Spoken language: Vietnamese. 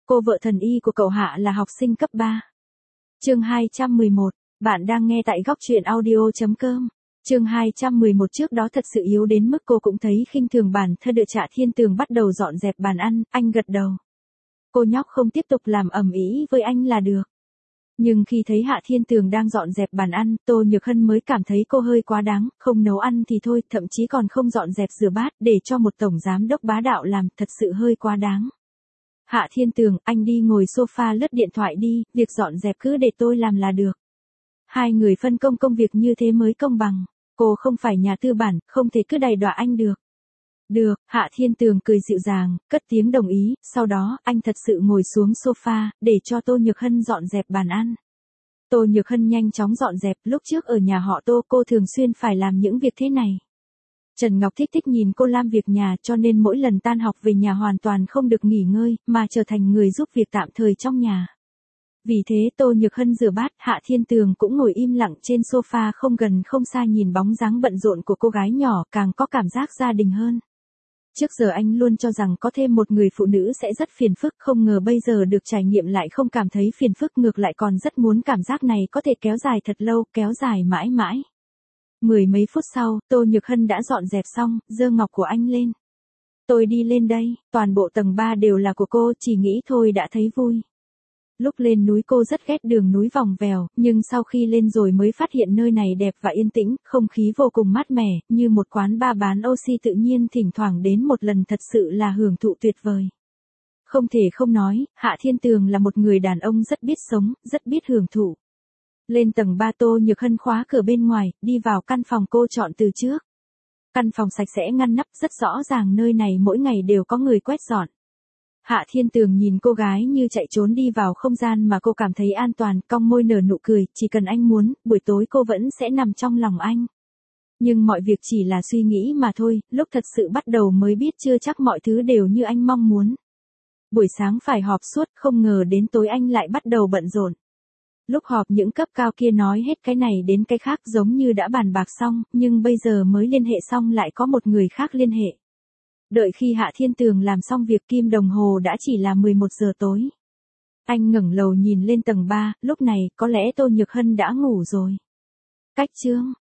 Cô vợ thần y của cậu Hạ là học sinh cấp 3. Chương 211, bạn đang nghe tại góc truyện audio.com. Chương 211 trước đó thật sự yếu đến mức cô cũng thấy khinh thường bản thân. Đợi Hạ Thiên Tường bắt đầu dọn dẹp bàn ăn, anh gật đầu. Cô nhóc không tiếp tục làm ầm ĩ với anh là được. Nhưng khi thấy Hạ Thiên Tường đang dọn dẹp bàn ăn, Tô Nhược Hân mới cảm thấy cô hơi quá đáng, không nấu ăn thì thôi, thậm chí còn không dọn dẹp rửa bát để cho một tổng giám đốc bá đạo làm, thật sự hơi quá đáng. Hạ Thiên Tường, anh đi ngồi sofa lướt điện thoại đi, việc dọn dẹp cứ để tôi làm là được. Hai người phân công công việc như thế mới công bằng, cô không phải nhà tư bản, không thể cứ đày đọa anh được. Được, Hạ Thiên Tường cười dịu dàng, cất tiếng đồng ý, sau đó anh thật sự ngồi xuống sofa, để cho Tô Nhược Hân dọn dẹp bàn ăn. Tô Nhược Hân nhanh chóng dọn dẹp, lúc trước ở nhà họ Tô cô thường xuyên phải làm những việc thế này. Trần Ngọc thích nhìn cô làm việc nhà cho nên mỗi lần tan học về nhà hoàn toàn không được nghỉ ngơi, mà trở thành người giúp việc tạm thời trong nhà. Vì thế Tô Nhược Hân rửa bát, Hạ Thiên Tường cũng ngồi im lặng trên sofa không gần không xa nhìn bóng dáng bận rộn của cô gái nhỏ, càng có cảm giác gia đình hơn. Trước giờ anh luôn cho rằng có thêm một người phụ nữ sẽ rất phiền phức, không ngờ bây giờ được trải nghiệm lại không cảm thấy phiền phức, ngược lại còn rất muốn cảm giác này có thể kéo dài thật lâu, kéo dài mãi mãi. Mười mấy phút sau, Tô Nhược Hân đã dọn dẹp xong, giơ ngọc của anh lên. Tôi đi lên đây, toàn bộ tầng 3 đều là của cô, chỉ nghĩ thôi đã thấy vui. Lúc lên núi cô rất ghét đường núi vòng vèo, nhưng sau khi lên rồi mới phát hiện nơi này đẹp và yên tĩnh, không khí vô cùng mát mẻ, như một quán bar bán oxy tự nhiên, thỉnh thoảng đến một lần thật sự là hưởng thụ tuyệt vời. Không thể không nói, Hạ Thiên Tường là một người đàn ông rất biết sống, rất biết hưởng thụ. Lên tầng 3 Tô Nhược Hân khóa cửa bên ngoài, đi vào căn phòng cô chọn từ trước. Căn phòng sạch sẽ ngăn nắp, rất rõ ràng nơi này mỗi ngày đều có người quét dọn. Hạ Thiên Tường nhìn cô gái như chạy trốn đi vào không gian mà cô cảm thấy an toàn, cong môi nở nụ cười, chỉ cần anh muốn, buổi tối cô vẫn sẽ nằm trong lòng anh. Nhưng mọi việc chỉ là suy nghĩ mà thôi, lúc thật sự bắt đầu mới biết chưa chắc mọi thứ đều như anh mong muốn. Buổi sáng phải họp suốt, không ngờ đến tối anh lại bắt đầu bận rộn. Lúc họp những cấp cao kia nói hết cái này đến cái khác giống như đã bàn bạc xong, nhưng bây giờ mới liên hệ xong lại có một người khác liên hệ. Đợi khi Hạ Thiên Tường làm xong việc kim đồng hồ đã chỉ là 11 giờ tối. Anh ngẩng đầu nhìn lên tầng 3, lúc này có lẽ Tô Nhược Hân đã ngủ rồi. Cách chương